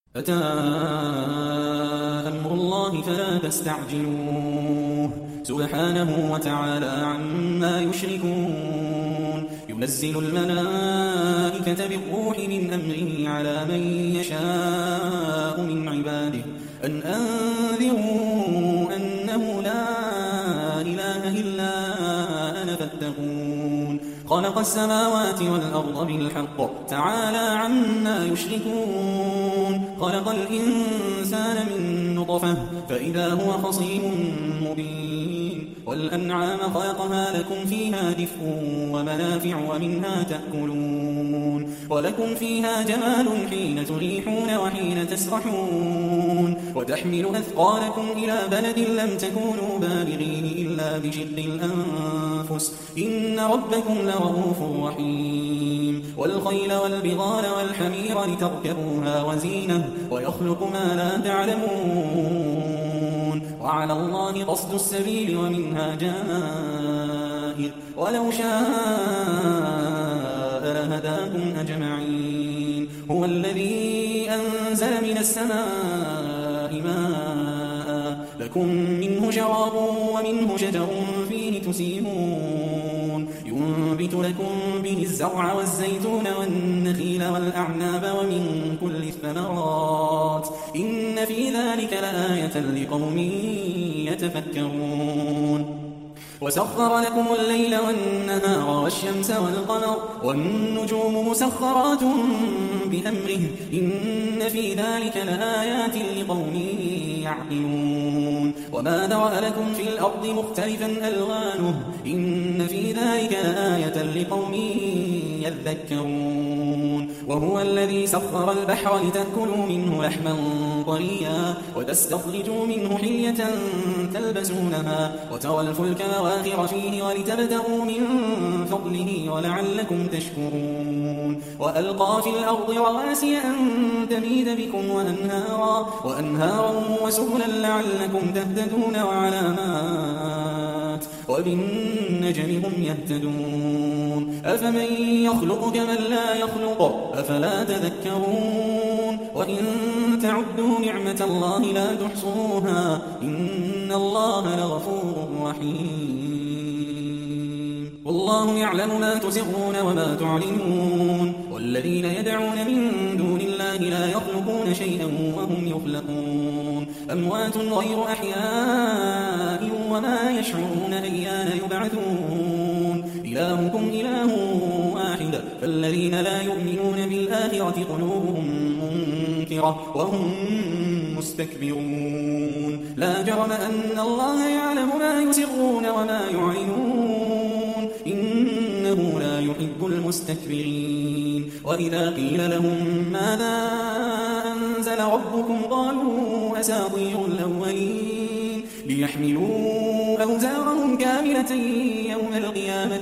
أتى أمر الله فلا تستعجلوه سبحانه وتعالى عما يشركون ينزل الملائكة بالروح من أمره على من يشاء من عباده أن أنذروا أنه لا إله إلا أنا فاتقون خلق السماوات والأرض بالحق تعالى عما يشركون خلق الإنسان من نطفة فإذا هو خصيم مبين والأنعام خلقها لكم فيها دفء ومنافع ومنها تأكلون ولكم فيها جمال حين تريحون وحين تسرحون وتحمل أثقالكم إلى بلد لم تكونوا بالغيه إلا بشق الأنفس إن ربكم لرؤوف رحيم والخيل والبغال والحمير لتركبوها وزينة ويخلق ما لا تعلمون وعلى الله قصد السبيل ومنها جائر ولو شاء لهداكم أجمعين هو الذي أنزل من السماء ماء لكم منه شراب ومنه شجر فيه تسيمون ينبت لكم به الزرع والزيتون والنخيل والأعناب ومن كل الثمرات إن في ذلك لآية لقوم يتفكرون وسخر لكم الليل والنهار والشمس والقمر والنجوم مسخرات بأمره إن في ذلك لآيات لقوم يعقلون وما ذرأ لكم في الأرض مختلفا ألوانه إن في ذلك لآية لقوم يذكرون وهو الذي سخر البحر لتأكلوا منه لحما طريا وتستخرجوا منه حلية تلبسونها وترى الفلك مواخر فيه ولتبتغوا من فضله ولعلكم تشكرون وألقى في الأرض رواسي أن تميد بكم وأنهارا وسبلا لعلكم تهتدون وعلامات وبالنجم هم يهتدون أفمن يخلق كمن لا يخلق أفلا تذكرون وإن تعدوا نعمة الله لا تحصوها إن الله لغفور رحيم والله يعلم ما تسرون وما تعلنون والذين يدعون من دون الله لا يخلقون شيئا وهم يخلقون أموات غير أحياء وما يشعرون أيان يبعثون إلهكم إله واحد فالذين لا يؤمنون بالآخرة قلوبهم منكرة وهم مستكبرون لا جرم أن الله يعلم ما يسرون وما يعلنون إنه لا يحب المستكبرين وإذا قيل لهم ماذا أنزل ربكم قالوا أساطير الأولين ليحملوا أوزارهم كاملة يوم القيامة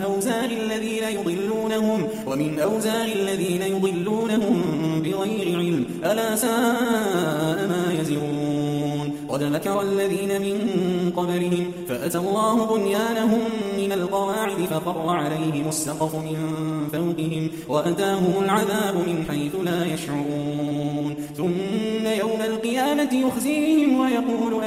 ومن أوزار الذين يضلونهم بغير علم ألا ساء ما يزرون قد مكر الذين من قبلهم فأتى الله بنيانهم من القواعد فقر عليهم السقف من فوقهم وأتاهم العذاب من حيث لا يشعرون ثم يوم القيامة يخزيهم ويقول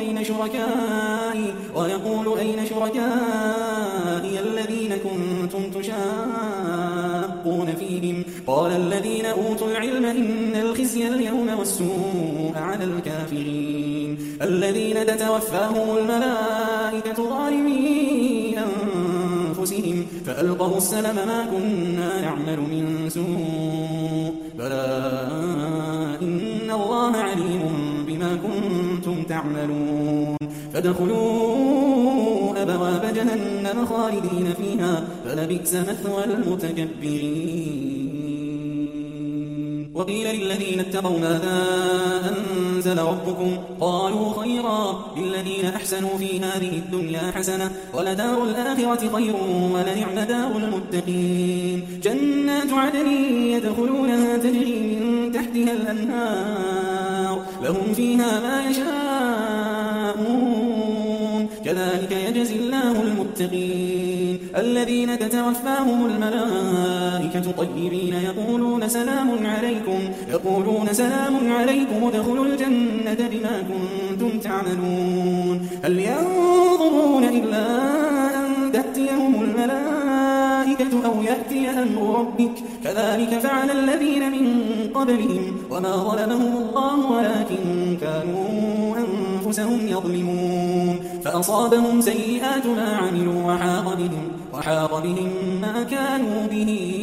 أين شركائي الذين كنتم تشاقون فيهم قال الذين أوتوا العلم إن الخزي اليوم والسوء على الكافرين الذين تتوفاهم الملائكة ظالمي أنفسهم فألقوا السلم ما كنا نعمل من سوء بلى إن الله عليم بما كنتم تعملون فادخلوا أبواب جهنم خالدين فيها فلبئس مثوى المتكبرين وقيل للذين اتقوا ماذا أنزل ربكم قالوا خيرا للذين أحسنوا في هذه الدنيا حسنة ولدار الآخرة خير ولنعم دار المتقين جنات عدن يدخلونها تجري من تحتها الأنهار لهم فيها ما يشاءون كذلك يجزي الله المتقين الذين تتوفاهم الملائكة طيبين يقولون سلام عليكم ادخلوا الجنة بما كنتم تعملون هل ينظرون إلا أن تأتيهم الملائكة أو يأتي أمر ربك كذلك فعل الذين من قبلهم وما ظلمهم الله ولكن كانوا أنفسهم يظلمون فأصابهم سيئات ما عملوا وحاق بهم ما كانوا به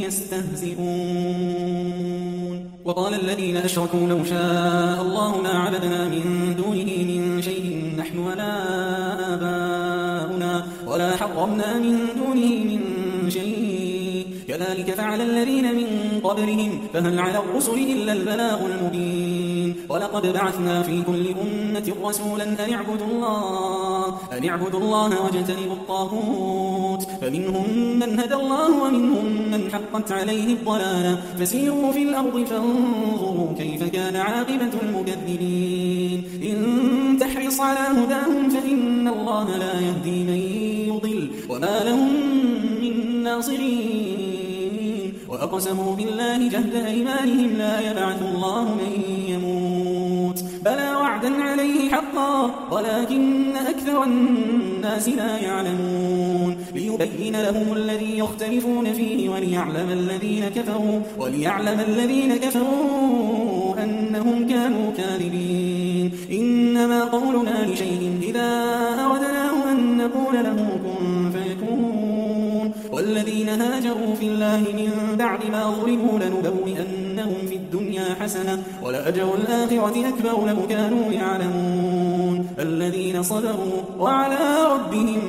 يستهزئون وقال الذين أشركوا لو شاء الله ما عبدنا من دونه من شيء نحن ولا آباؤنا ولا حرمنا من دونه من شيء كذلك فعل الذين من قبلهم فهل على الرسل إلا البلاغ المبين ولقد بعثنا في كل أمة رسولا أن اعبدوا الله واجتنبوا الطاغوت فمنهم من هدى الله ومنهم من حقت عليه الضلالة فسيروا في الأرض فانظروا كيف كان عاقبة المكذبين إن تحرص على هداهم فإن الله لا يهدي من يضل وما لهم من ناصرين وأقسموا بالله جهد أيمانهم لا يبعث الله من يموت بلى وعدا عليه حقا ولكن أكثر الناس لا يعلمون ليبين لهم الذي يختلفون فيه وليعلم الذين كفروا أنهم كانوا كاذبين إنما قولنا لشيء إذا أردناه أن نقول له كن فيكون والذين هاجروا في الله من بعد ما ظلموا لنبوئنهم في الدنيا حسنة ولأجر الآخرة أكبر لو كانوا يعلمون الذين صبروا وعلى ربهم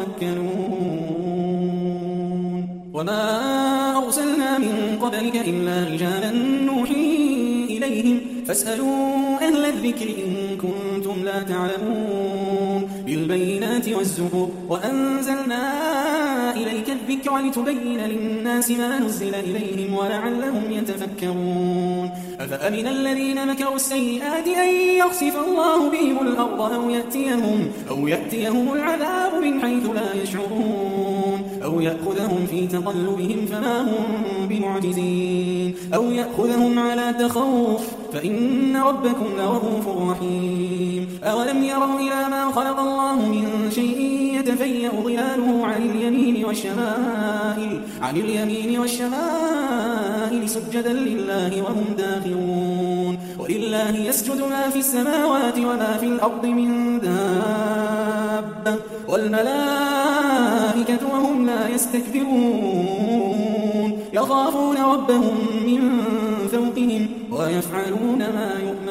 يتوكلون وما أرسلنا من قبلك إلا رجالا نوحي إليهم فاسألوا أهل الذكر إن كنتم لا تعلمون بالبينات والزبر وأنزلنا إليك الذكر لتبين للناس ما نزل إليهم ولعلهم يتفكرون أفأمن الذين مكروا السيئات أن يخسف الله بهم الأرض أو يأتيهم العذاب من حيث لا يشعرون أو يأخذهم في تقلبهم فما هم بمعجزين أو يأخذهم على تخوف فإن ربكم لرؤوف رحيم أولم يروا إلى ما خلق الله من شيء يتفيأ ظلاله عن اليمين والشمائل سجدا لله وهم داخرون ولله يسجد ما في السماوات وما في الأرض من دابة والملائكة وهم لا يستكبرون يخافون ربهم من فوقهم ويفعلون ما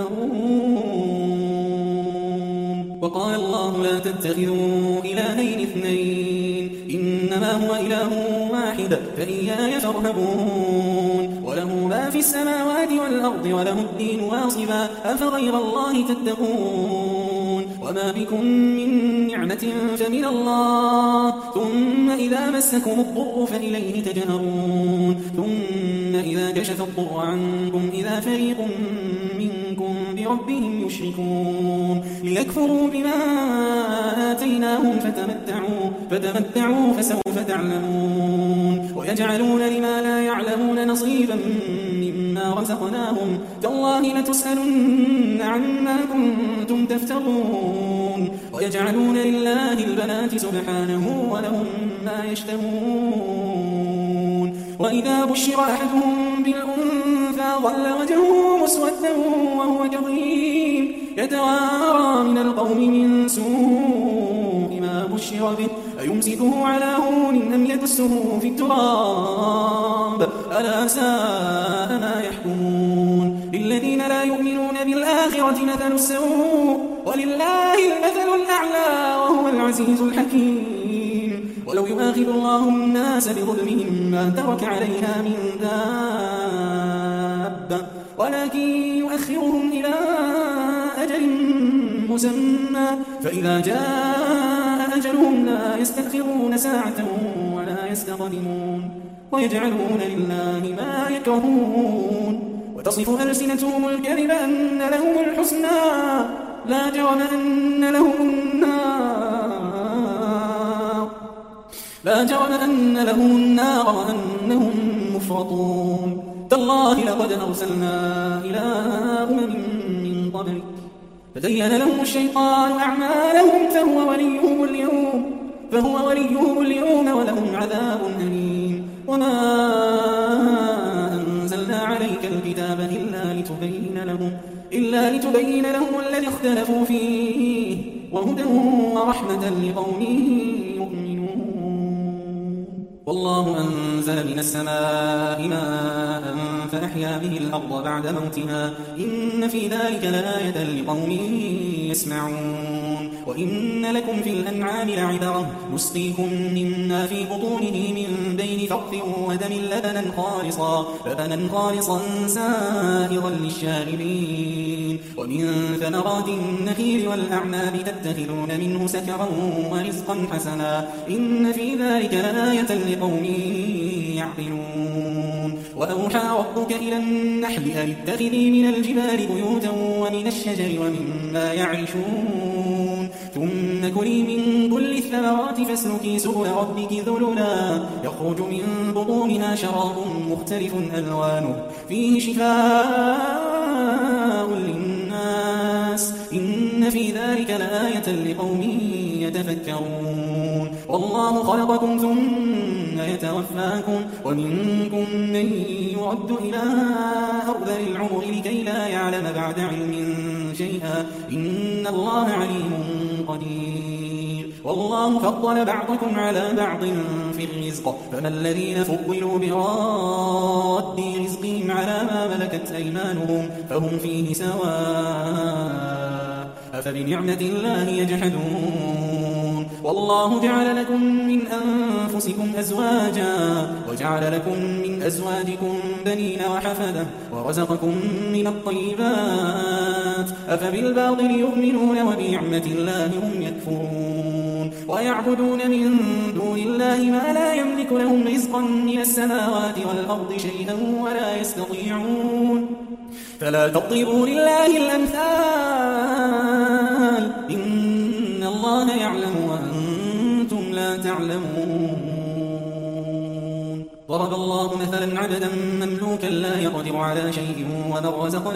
يؤمرون وقال الله لا تتخذوا إلهين اثنين إنما هو إله واحد فإياي فارهبون وله ما في السماوات والأرض وله الدين واصبا أفغير الله تتقون وما بكم من نعمة فمن الله ثم إذا مسكم الضر فإليه تجهرون ثم إذا كشف الضر عنكم إذا فريق منكم بربهم يشركون ليكفروا بما آتيناهم فتمتعوا فسوف تعلمون ويجعلون لما لا يعلمون نصيبا مما رزقناهم تالله لتسألن عما كنتم تفترون ويجعلون لله البنات سبحانه ولهم ما يشتهون وإذا بشر أحدهم بالأنثى ظل وجهه مسودا وهو كظيم يتوارى من القوم من سوء ما بشر به أيمسكه على هون أم يدسه في التراب ألا ساء ما يحكمون للذين لا يؤمنون بالآخرة مثل السوء ولله المثل الأعلى وهو العزيز الحكيم ولو يؤاخذ الله الناس بظلمهم ما ترك عليها من دابة ولكن يؤخرهم إلى أجل مسمى فإذا جاء أجلهم لا يستأخرون ساعة ولا يستقدمون ويجعلون لله ما يكرهون وتصف ألسنتهم الكذب أن لهم الحسنى لا جرم أن لهم النار لا جرم أن لهم النار وأنهم مفرطون تالله لقد أرسلنا إلى أمم من قبلك فزين لهم الشيطان أعمالهم فهو وليهم اليوم ولهم عذاب أليم وما أنزلنا عليك الكتاب إلا لتبين لهم الذي اختلفوا فيه وهدى ورحمة لقوم يؤمنون والله أنزل من السماء ماء فأحيا به الأرض بعد موتها إن في ذلك لآية لقوم يسمعون وإن لكم في الأنعام لعبرة نسقيكم مما في بطونه من بين فرث ودم لبنا خالصا سائغا للشاربين ومن ثمرات النخيل والأعناب تتخذون منه سكرا ورزقا حسنا إن في ذلك لآية لقوم يعقلون وأوحى ربك إلى النحل أن اتخذي من الجبال بيوتا ومن الشجر ومما يعرشون ثم كلي من كل الثمرات فاسلكي سبل ربك ذللا يخرج من بطونها شراب مختلف ألوانه فيه شفاء للناس إن في ذلك لآية لقوم يتفكرون والله خلقكم ثم يتوفاكم ومنكم من يرد إلى أرذل العمر لكي لا يعلم بعد علم شيئا إن الله عليم قدير والله فضل بعضكم على بعض في الرزق فما الذين فضلوا براد رزقهم على ما ملكت أيمانهم فهم فيه سواء أفبنعمة الله يجحدون والله جعل لكم من أنفسكم أزواجا وجعل لكم من أزواجكم بنين وحفدة ورزقكم من الطيبات أفبالباطل يؤمنون وبنعمة الله هم يكفرون ويعبدون من دون الله ما لا يملك لهم رزقا من السماوات والأرض شيئا ولا يستطيعون فلا تضربوا لله الأمثال إن الله يعلم وأنتم لا تعلمون ضرب الله مثلا عبدا مملوكا لا يقدر على شيء ومن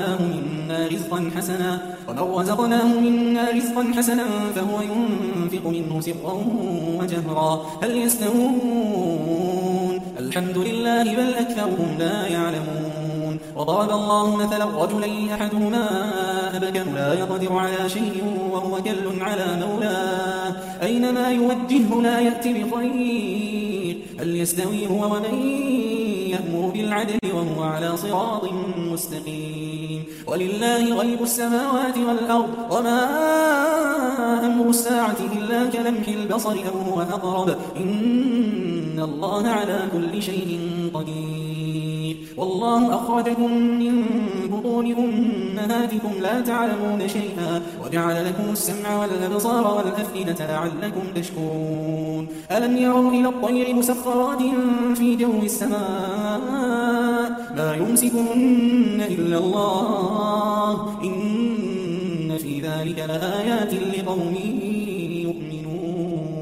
رزقناه منا رزقا حسنا فهو ينفق منه سرا وجهرا هل يستوون الحمد لله بل أكثرهم لا يعلمون وضرب الله مثلا رجلين أحدهما أبكم لا يقدر على شيء وهو كل على مولاه أينما يوجهه لا يأتي بخير هل يستوي هو ومن يأمر بالعدل وهو على صراط مستقيم ولله غيب السماوات والأرض وما أمر الساعة إلا كلمح البصر أو هو أقرب إن الله على كل شيء قدير والله أخرجكم من بطون أمهاتكم لا تعلمون شيئا وجعل لكم السمع والأبصار والأفئدة لعلكم تشكرون ألم يروا إلى الطير مسخرات في جو السماء ما يمسكهن إلا الله إن في ذلك لآيات لقوم يؤمنون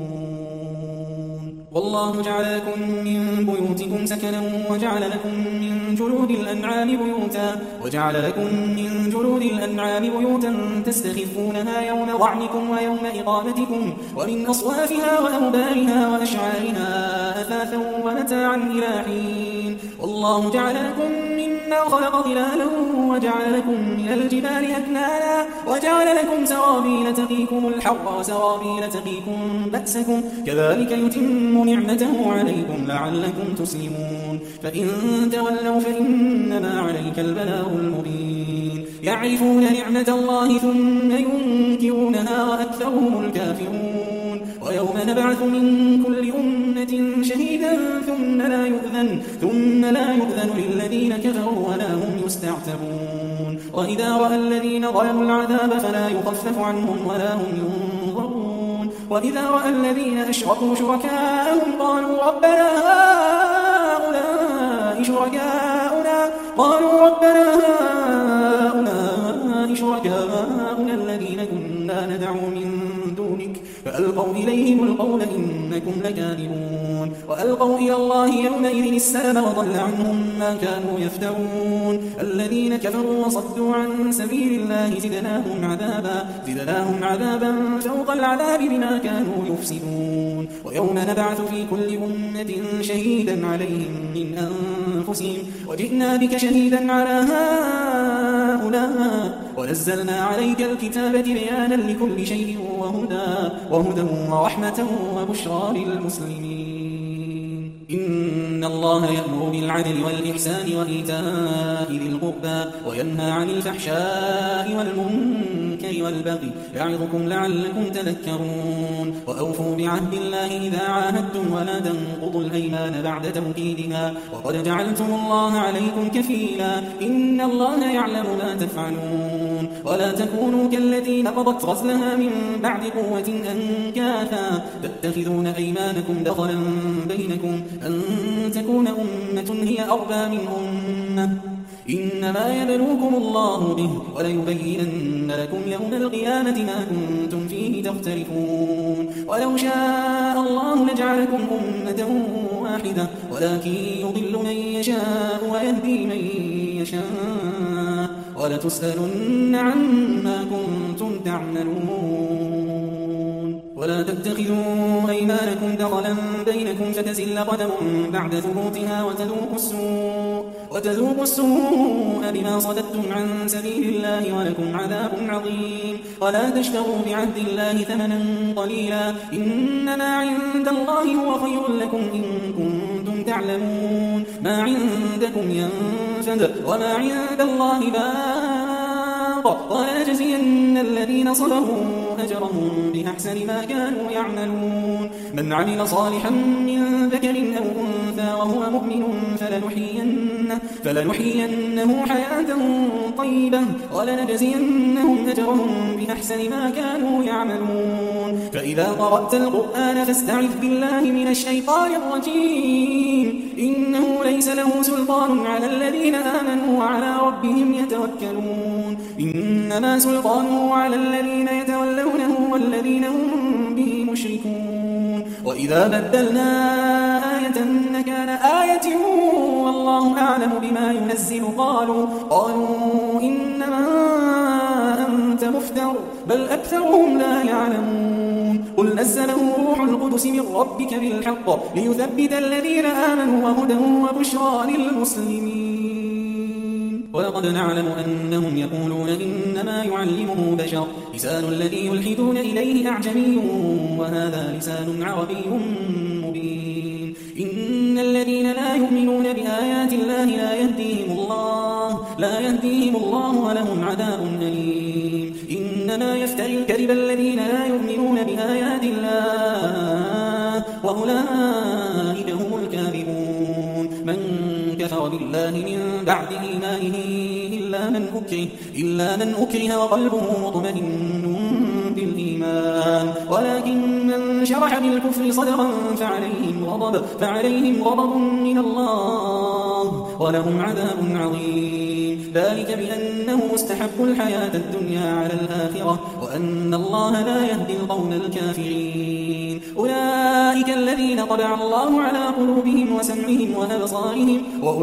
والله جعل لكم من بيوتكم سكنا وجعل لكم من جلود الأنعام بيوتا تستخفونها يوم ظعنكم ويوم إقامتكم ومن أصوافها وأوبارها وأشعارها أثاثا ومتاعا إلى حين والله جعل لكم مما خلق ظلالا وجعل لكم من الجبال أكنانا وجعل لكم سرابيل تقيكم الحر وسرابيل تقيكم بأسكم كذلك يتم نعمته عليكم لعلكم تسلمون فإن تولوا فإنما عليك البلاغ المبين يعرفون نعمة الله ثم ينكرونها وأكثرهم الكافرون ويوم نبعث من كل أمة شهيدا ثم لا يؤذن للذين كفروا ولا هم يستعتبون وإذا رأى الذين ظلموا العذاب فلا يخفف عنهم ولا هم ينظرون وإذا رأى الذين أشركوا شركاءهم قالوا ربنا هؤلاء هؤلاء شركاؤنا الذين كنا ندعو من دونك فألقوا إليهم القول إنكم لكاذبون وألقوا إلى الله يومئذ السلام وضل عنهم ما كانوا يفترون الذين كفروا وصدوا عن سبيل الله زدناهم عذابا فوق العذاب بما كانوا يفسدون ويوم نبعث في كل أمة شهيدا عليهم من أنفسهم وجئنا بك شهيدا على هؤلاء ونزلنا عليك الكتاب بيانا لكل شيء وهدى ورحمة وبشرى للمسلمين إن الله يأمر بالعدل والإحسان وإيتاء ذي القربى وينهى عن الفحشاء والمنكر والبغي يعظكم لعلكم تذكرون وأوفوا بعهد الله إذا عاهدتم ولا تنقضوا الأيمان بعد توكيدها وقد جعلتم الله عليكم كفيلا إن الله يعلم ما تفعلون ولا تكونوا كالتي نقضت غزلها من بعد قوة أنكاثا تتخذون أيمانكم دخلا بينكم أن تكون أمة هي أربى من أمة إنما يبلوكم الله به وليبينن لكم يوم القيامة ما كنتم فيه تختلفون ولو شاء الله لجعلكم أمة واحدة ولكن يضل من يشاء ويهدي من يشاء ولتسألن عما كنتم تعملون ولا تتخذوا أيمانكم دخلا بينكم فتزل قدم بعد ثبوتها وتذوقوا السوء بما صددتم عن سبيل الله ولكم عذاب عظيم ولا تشتروا بعهد الله ثمنا قليلا إنما عند الله هو خير لكم إن كنتم تعلمون ما عندكم ينفد وما عند الله باق وليجزين الذين صبروا أجرهم بأحسن ما كانوا يعملون من عمل صالحا من ذكر أو أنثى وهو مؤمن فلنحيينه حياة طيبة ولنجزينهم أجرهم بأحسن ما كانوا يعملون فإذا قرأت القرآن فاستعذ بالله من الشيطان الرجيم إنه ليس له سلطان على الذين آمنوا وعلى ربهم يتوكلون إنما سلطانه على الذين يتولونه والذين هم به مشركون وإذا بدلنا آية مكان آية والله أعلم بما ينزل قالوا إنما أنت مفتر بل أكثرهم لا يعلمون قل نزله روح القدس من ربك بالحق ليثبت الذين آمنوا وهدى وبشرى للمسلمين ولقد نعلم أنهم يقولون إنما يعلمه بشر لسان الذي يلحدون إليه أعجمي وهذا لسان عربي مبين إن الذين لا يؤمنون بآيات الله لا يهديهم الله ولهم عذاب أليم إنما يفتري الكذب الذين لا يؤمنون بآيات الله وأولئك هم الكاذبون من كفر بالله من بعد إيمانه إلا من أكره وقلبه مطمئن بالإيمان ولكن من شرح بالكفر صدرا فعليهم غضب من الله ولهم عذاب عظيم ذلك بأنه مستحب الحياة الدنيا على الآخرة وأن الله لا يهدي القوم الكافرين أولئك الذين طبع الله على قلوبهم وسمعهم وأبصارهم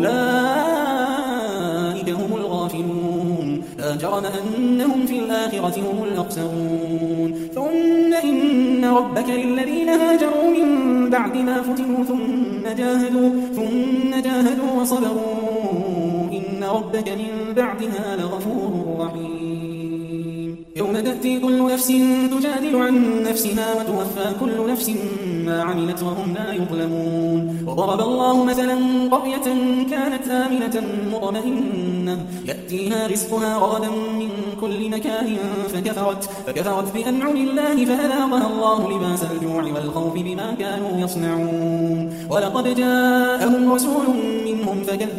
وأولئك هم الغافلون لا جرم أنهم في الآخرة هم الأخسرون ثم إن ربك للذين هاجروا من بعد ما فتنوا ثم جاهدوا وصبروا إن ربك من بعدها لغفور رحيم يوم تأتي كل نفس تجادل عن نفسها وتوفى كل نفس ما عملت وهم لا يظلمون وضرب الله مثلا قرية كانت آمنة مطمئنة يأتيها رزقها رغدا من كل مكان فكفرت بأنعم الله فأذاقها الله لباس الجوع والخوف بما كانوا يصنعون ولقد جاءهم رسول منهم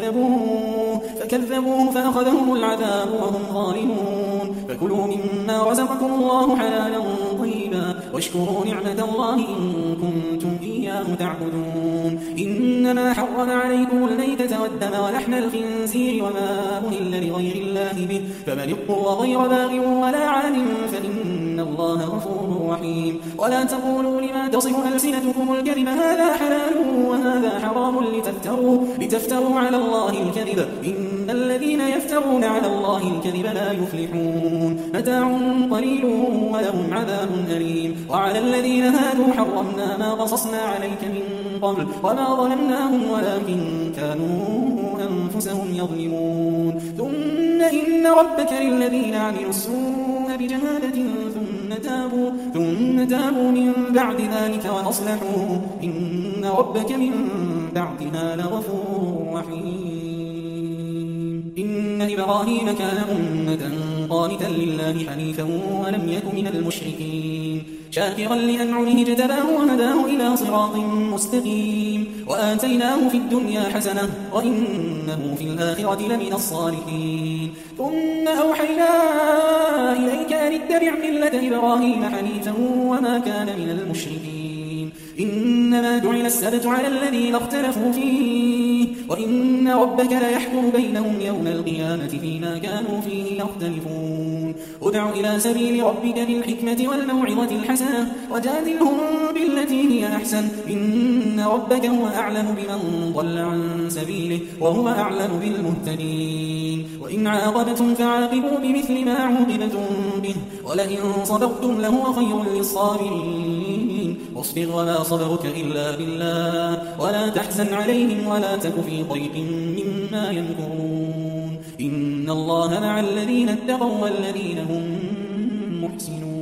فكذبوه فأخذهم العذاب وهم ظالمون فكلوا مما رزقكم الله حلالا طيبا قريبا واشكروا نعمة الله إن كنتم إياه تعبدون. إنما حرم عليكم الميتة والدم ولحم الخنزير وما أهل لغير الله به، فمن اضطر غير باغ ولا عاد فإن الله غفور رحيم. ولا تقولوا لما تصف ألسنتكم الكذب هذا حلال وهذا حرام لتفتروا على الله الكذب، إن الذين يفترون على الله الكذب لا يفلحون. متاع قليل ولهم عذاب أليم. وعلى الذين هادوا حرمنا ما قصصنا عليك من قبل وما ظلمناهم ولكن كانوا أنفسهم يظلمون. ثم إن ربك للذين عملوا السوء بجهالة ثم تابوا من بعد ذلك وأصلحوا إن ربك من بعدها لغفور رحيم. إن إبراهيم كان أمة قانتا لله حنيفا ولم يك من المشركين، شاكرا لأنعمه اجتباه وهداه إلى صراط مستقيم، وآتيناه في الدنيا حسنة وإنه في الآخرة لمن الصالحين. ثم أوحينا إليك أن اتبع ملة إبراهيم حنيفا وما كان من المشركين. إنما جعل السبت على الذين اختلفوا فيه وإن ربك ليحكم بينهم يوم القيامة فيما كانوا فيه يختلفون. ادع إلى سبيل ربك بالحكمة والموعظة الحسنة وجادلهم بالتي هي أحسن، إن ربك هو أعلم بمن ضل عن سبيله وهو أعلم بالمهتدين. وإن عاقبتم فعاقبوا بمثل ما عوقبتم به ولئن صبرتم لهو خير للصابرين. واصبر وما صبرك إلا بالله ولا تحزن عليهم ولا تك في ضيق مما يمكرون. إن الله مع الذين اتقوا والذين هم محسنون.